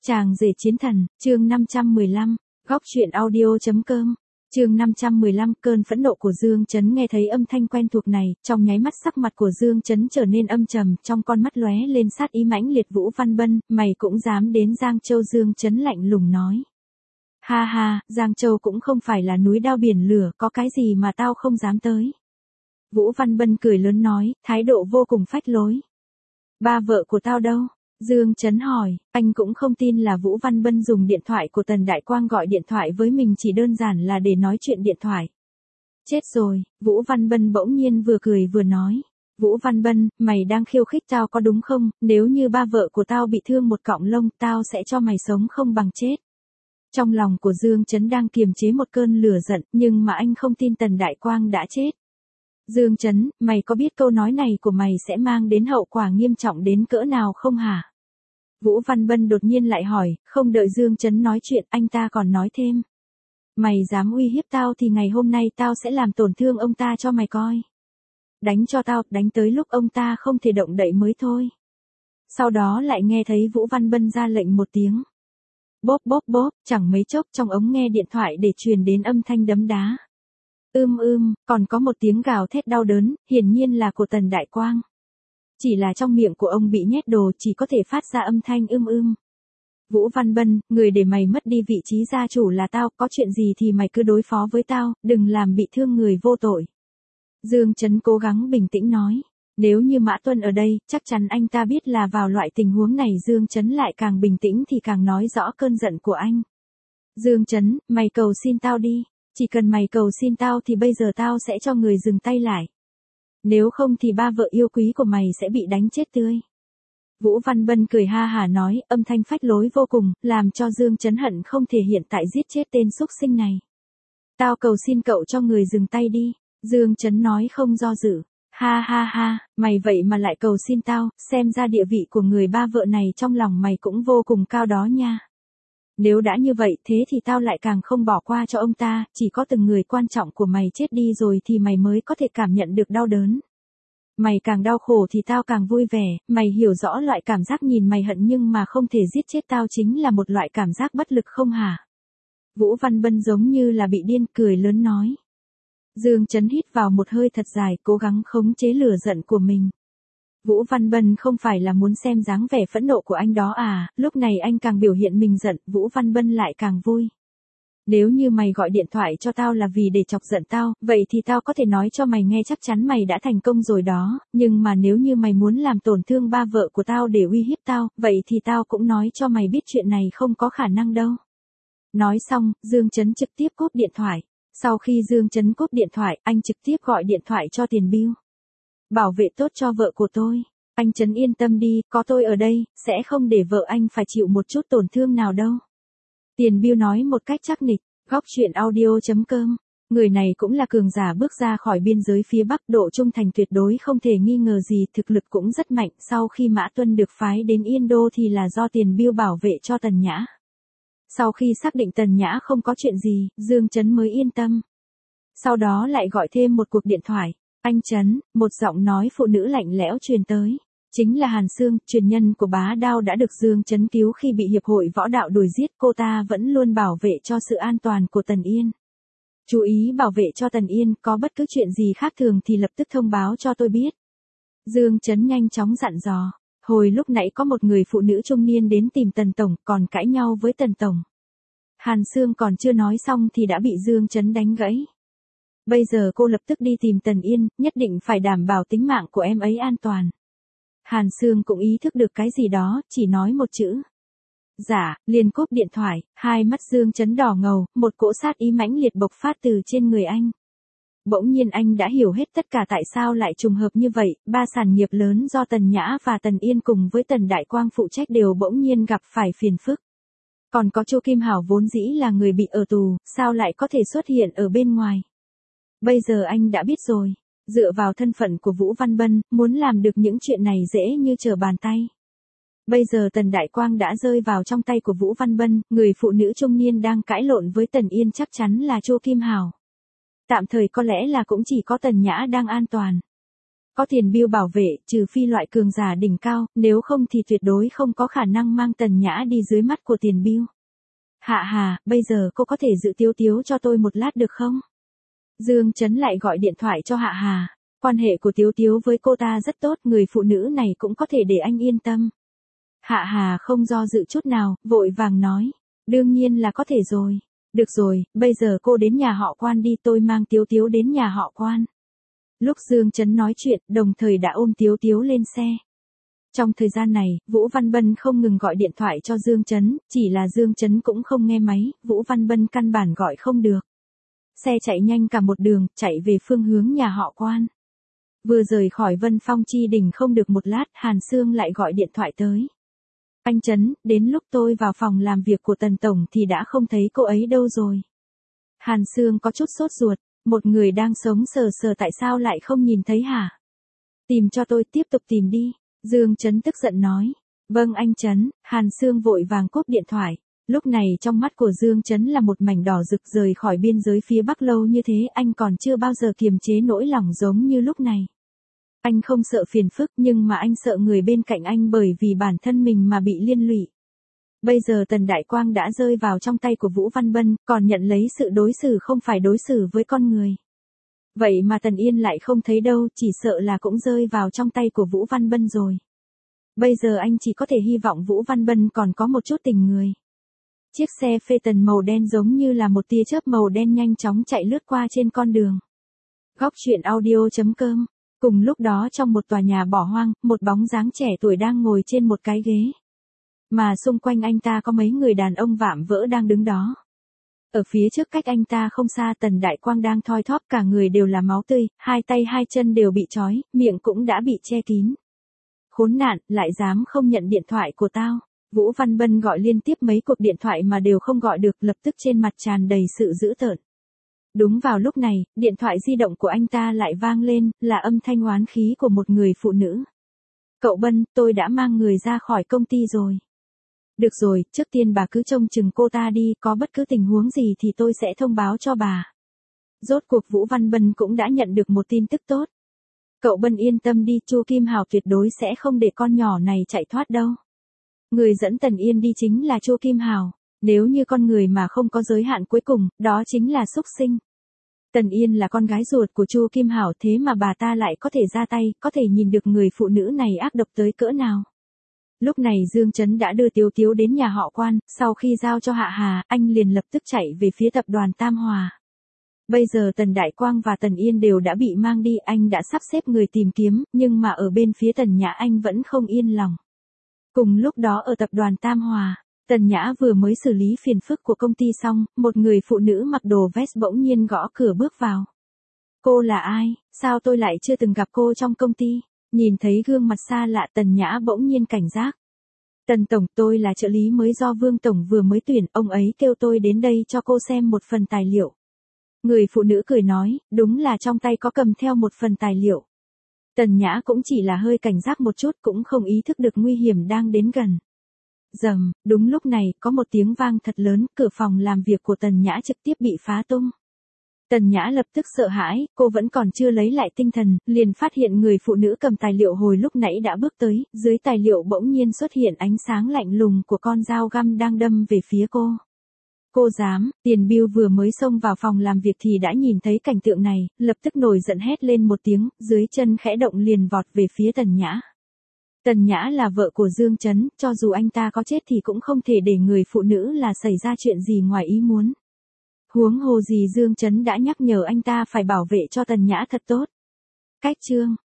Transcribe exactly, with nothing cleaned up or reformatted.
Chàng rể chiến thần, chương năm trăm mười lăm, góc truyện audio.com, chương năm trăm mười lăm, cơn phẫn nộ của Dương Chấn. Nghe thấy âm thanh quen thuộc này, trong nháy mắt sắc mặt của Dương Chấn trở nên âm trầm, trong con mắt lóe lên sát ý mãnh liệt. Vũ Văn Bân, mày cũng dám đến Giang Châu? Dương Chấn lạnh lùng nói. Ha ha, Giang Châu cũng không phải là núi đao biển lửa, có cái gì mà tao không dám tới. Vũ Văn Bân cười lớn nói, thái độ vô cùng phách lối. Ba vợ của tao đâu? Dương Chấn hỏi, anh cũng không tin là Vũ Văn Bân dùng điện thoại của Tần Đại Quang gọi điện thoại với mình chỉ đơn giản là để nói chuyện điện thoại. Chết rồi, Vũ Văn Bân bỗng nhiên vừa cười vừa nói. Vũ Văn Bân, mày đang khiêu khích tao có đúng không? Nếu như ba vợ của tao bị thương một cọng lông, tao sẽ cho mày sống không bằng chết. Trong lòng của Dương Chấn đang kiềm chế một cơn lửa giận, nhưng mà anh không tin Tần Đại Quang đã chết. Dương Chấn, mày có biết câu nói này của mày sẽ mang đến hậu quả nghiêm trọng đến cỡ nào không hả? Vũ Văn Bân đột nhiên lại hỏi, không đợi Dương Chấn nói chuyện, anh ta còn nói thêm. Mày dám uy hiếp tao thì ngày hôm nay tao sẽ làm tổn thương ông ta cho mày coi. Đánh cho tao, đánh tới lúc ông ta không thể động đậy mới thôi. Sau đó lại nghe thấy Vũ Văn Bân ra lệnh một tiếng. Bóp bóp bóp, chẳng mấy chốc trong ống nghe điện thoại để truyền đến âm thanh đấm đá. Ưm ưm, còn có một tiếng gào thét đau đớn, hiển nhiên là của Tần Đại Quang. Chỉ là trong miệng của ông bị nhét đồ chỉ có thể phát ra âm thanh ưm ưm. Vũ Văn Bân, người để mày mất đi vị trí gia chủ là tao, có chuyện gì thì mày cứ đối phó với tao, đừng làm bị thương người vô tội. Dương Chấn cố gắng bình tĩnh nói. Nếu như Mã Tuân ở đây, chắc chắn anh ta biết là vào loại tình huống này Dương Chấn lại càng bình tĩnh thì càng nói rõ cơn giận của anh. Dương Chấn, mày cầu xin tao đi. Chỉ cần mày cầu xin tao thì bây giờ tao sẽ cho người dừng tay lại. Nếu không thì ba vợ yêu quý của mày sẽ bị đánh chết tươi. Vũ Văn Bân cười ha hả nói, âm thanh phách lối vô cùng, làm cho Dương Chấn hận không thể hiện tại giết chết tên xúc sinh này. Tao cầu xin cậu cho người dừng tay đi. Dương Chấn nói không do dự. Ha ha ha, mày vậy mà lại cầu xin tao, xem ra địa vị của người ba vợ này trong lòng mày cũng vô cùng cao đó nha. Nếu đã như vậy thế thì tao lại càng không bỏ qua cho ông ta, chỉ có từng người quan trọng của mày chết đi rồi thì mày mới có thể cảm nhận được đau đớn. Mày càng đau khổ thì tao càng vui vẻ, mày hiểu rõ loại cảm giác nhìn mày hận nhưng mà không thể giết chết tao chính là một loại cảm giác bất lực không hả? Vũ Văn Bân giống như là bị điên, cười lớn nói. Dương Chấn hít vào một hơi thật dài, cố gắng khống chế lửa giận của mình. Vũ Văn Bân không phải là muốn xem dáng vẻ phẫn nộ của anh đó à, lúc này anh càng biểu hiện mình giận, Vũ Văn Bân lại càng vui. Nếu như mày gọi điện thoại cho tao là vì để chọc giận tao, vậy thì tao có thể nói cho mày nghe chắc chắn mày đã thành công rồi đó, nhưng mà nếu như mày muốn làm tổn thương ba vợ của tao để uy hiếp tao, vậy thì tao cũng nói cho mày biết chuyện này không có khả năng đâu. Nói xong, Dương Chấn trực tiếp cúp điện thoại. Sau khi Dương Chấn cúp điện thoại, anh trực tiếp gọi điện thoại cho Tiền Bưu. Bảo vệ tốt cho vợ của tôi. Anh Chấn yên tâm đi, có tôi ở đây, sẽ không để vợ anh phải chịu một chút tổn thương nào đâu. Tiền Bưu nói một cách chắc nịch. Góc truyện audio.com. Người này cũng là cường giả bước ra khỏi biên giới phía Bắc, độ trung thành tuyệt đối không thể nghi ngờ gì, thực lực cũng rất mạnh. Sau khi Mã Tuân được phái đến Yên Đô thì là do Tiền Bưu bảo vệ cho Tần Nhã. Sau khi xác định Tần Nhã không có chuyện gì, Dương Chấn mới yên tâm. Sau đó lại gọi thêm một cuộc điện thoại. Anh Chấn, một giọng nói phụ nữ lạnh lẽo truyền tới. Chính là Hàn Sương, truyền nhân của Bá Đao đã được Dương Chấn cứu khi bị hiệp hội võ đạo đuổi giết. Cô ta vẫn luôn bảo vệ cho sự an toàn của Tần Yên. Chú ý bảo vệ cho Tần Yên, có bất cứ chuyện gì khác thường thì lập tức thông báo cho tôi biết. Dương Chấn nhanh chóng dặn dò. Hồi lúc nãy có một người phụ nữ trung niên đến tìm Tần Tổng, còn cãi nhau với Tần Tổng. Hàn Sương còn chưa nói xong thì đã bị Dương Chấn đánh gãy. Bây giờ cô lập tức đi tìm Tần Yên, nhất định phải đảm bảo tính mạng của em ấy an toàn. Hàn Sương cũng ý thức được cái gì đó, chỉ nói một chữ. Dạ, liền cúp điện thoại, hai mắt Dương Chấn đỏ ngầu, một cỗ sát ý mãnh liệt bộc phát từ trên người anh. Bỗng nhiên anh đã hiểu hết tất cả tại sao lại trùng hợp như vậy, ba sản nghiệp lớn do Tần Nhã và Tần Yên cùng với Tần Đại Quang phụ trách đều bỗng nhiên gặp phải phiền phức. Còn có Chu Kim Hảo vốn dĩ là người bị ở tù, sao lại có thể xuất hiện ở bên ngoài. Bây giờ anh đã biết rồi, dựa vào thân phận của Vũ Văn Bân, muốn làm được những chuyện này dễ như trở bàn tay. Bây giờ Tần Đại Quang đã rơi vào trong tay của Vũ Văn Bân, người phụ nữ trung niên đang cãi lộn với Tần Yên chắc chắn là Chu Kim Hảo. Tạm thời có lẽ là cũng chỉ có Tần Nhã đang an toàn. Có tiền Bill bảo vệ, trừ phi loại cường giả đỉnh cao, nếu không thì tuyệt đối không có khả năng mang Tần Nhã đi dưới mắt của tiền Bill. Hạ Hà, bây giờ cô có thể giữ Tiếu Tiếu cho tôi một lát được không? Dương Chấn lại gọi điện thoại cho Hạ Hà. Quan hệ của Tiếu Tiếu với cô ta rất tốt, người phụ nữ này cũng có thể để anh yên tâm. Hạ Hà không do dự chút nào, vội vàng nói. Đương nhiên là có thể rồi. Được rồi, bây giờ cô đến nhà họ Quan đi, tôi mang Tiếu Tiếu đến nhà họ Quan. Lúc Dương Chấn nói chuyện, đồng thời đã ôm Tiếu Tiếu lên xe. Trong thời gian này, Vũ Văn Bân không ngừng gọi điện thoại cho Dương Chấn, chỉ là Dương Chấn cũng không nghe máy, Vũ Văn Bân căn bản gọi không được. Xe chạy nhanh cả một đường, chạy về phương hướng nhà họ Quan. Vừa rời khỏi Vân Phong Chi Đình không được một lát, Hàn Sương lại gọi điện thoại tới. Anh Chấn, đến lúc tôi vào phòng làm việc của Tần Tổng thì đã không thấy cô ấy đâu rồi. Hàn Sương có chút sốt ruột, một người đang sống sờ sờ tại sao lại không nhìn thấy hả? Tìm cho tôi, tiếp tục tìm đi. Dương Chấn tức giận nói. Vâng anh Chấn, Hàn Sương vội vàng cúp điện thoại. Lúc này trong mắt của Dương Chấn là một mảnh đỏ rực, rời khỏi biên giới phía Bắc lâu như thế anh còn chưa bao giờ kiềm chế nỗi lòng giống như lúc này. Anh không sợ phiền phức nhưng mà anh sợ người bên cạnh anh bởi vì bản thân mình mà bị liên lụy. Bây giờ Tần Đại Quang đã rơi vào trong tay của Vũ Văn Bân, còn nhận lấy sự đối xử không phải đối xử với con người. Vậy mà Tần Yên lại không thấy đâu, chỉ sợ là cũng rơi vào trong tay của Vũ Văn Bân rồi. Bây giờ anh chỉ có thể hy vọng Vũ Văn Bân còn có một chút tình người. Chiếc xe phê tần màu đen giống như là một tia chớp màu đen nhanh chóng chạy lướt qua trên con đường. Góc truyện audio chấm com. Cùng lúc đó trong một tòa nhà bỏ hoang, một bóng dáng trẻ tuổi đang ngồi trên một cái ghế. Mà xung quanh anh ta có mấy người đàn ông vạm vỡ đang đứng đó. Ở phía trước cách anh ta không xa Tần Đại Quang đang thoi thóp, cả người đều là máu tươi, hai tay hai chân đều bị trói, miệng cũng đã bị che kín. Khốn nạn, lại dám không nhận điện thoại của tao. Vũ Văn Bân gọi liên tiếp mấy cuộc điện thoại mà đều không gọi được, lập tức trên mặt tràn đầy sự dữ tợn. Đúng vào lúc này, điện thoại di động của anh ta lại vang lên, là âm thanh oán khí của một người phụ nữ. Cậu Bân, tôi đã mang người ra khỏi công ty rồi. Được rồi, trước tiên bà cứ trông chừng cô ta đi, có bất cứ tình huống gì thì tôi sẽ thông báo cho bà. Rốt cuộc Vũ Văn Bân cũng đã nhận được một tin tức tốt. Cậu Bân yên tâm đi, Chu Kim Hào tuyệt đối sẽ không để con nhỏ này chạy thoát đâu. Người dẫn Tần Yên đi chính là Chu Kim Hào, nếu như con người mà không có giới hạn cuối cùng, đó chính là súc sinh. Tần Yên là con gái ruột của Chu Kim Hào, thế mà bà ta lại có thể ra tay, có thể nhìn được người phụ nữ này ác độc tới cỡ nào. Lúc này Dương Chấn đã đưa Tiếu Tiếu đến nhà họ Quan, sau khi giao cho Hạ Hà, anh liền lập tức chạy về phía tập đoàn Tam Hòa. Bây giờ Tần Đại Quang và Tần Yên đều đã bị mang đi, anh đã sắp xếp người tìm kiếm, nhưng mà ở bên phía Tần Nhã anh vẫn không yên lòng. Cùng lúc đó ở tập đoàn Tam Hòa, Tần Nhã vừa mới xử lý phiền phức của công ty xong, một người phụ nữ mặc đồ vest bỗng nhiên gõ cửa bước vào. Cô là ai, sao tôi lại chưa từng gặp cô trong công ty? Nhìn thấy gương mặt xa lạ Tần Nhã bỗng nhiên cảnh giác. Tần Tổng, tôi là trợ lý mới do Vương Tổng vừa mới tuyển, ông ấy kêu tôi đến đây cho cô xem một phần tài liệu. Người phụ nữ cười nói, đúng là trong tay có cầm theo một phần tài liệu. Tần Nhã cũng chỉ là hơi cảnh giác một chút, cũng không ý thức được nguy hiểm đang đến gần. Rầm, đúng lúc này, có một tiếng vang thật lớn, cửa phòng làm việc của Tần Nhã trực tiếp bị phá tung. Tần Nhã lập tức sợ hãi, cô vẫn còn chưa lấy lại tinh thần, liền phát hiện người phụ nữ cầm tài liệu hồi lúc nãy đã bước tới, dưới tài liệu bỗng nhiên xuất hiện ánh sáng lạnh lùng của con dao găm đang đâm về phía cô. Cô dám, Tiền Bill vừa mới xông vào phòng làm việc thì đã nhìn thấy cảnh tượng này, lập tức nổi giận hét lên một tiếng, dưới chân khẽ động liền vọt về phía Tần Nhã. Tần Nhã là vợ của Dương Chấn, cho dù anh ta có chết thì cũng không thể để người phụ nữ là xảy ra chuyện gì ngoài ý muốn. Huống hồ gì Dương Chấn đã nhắc nhở anh ta phải bảo vệ cho Tần Nhã thật tốt. Cách chương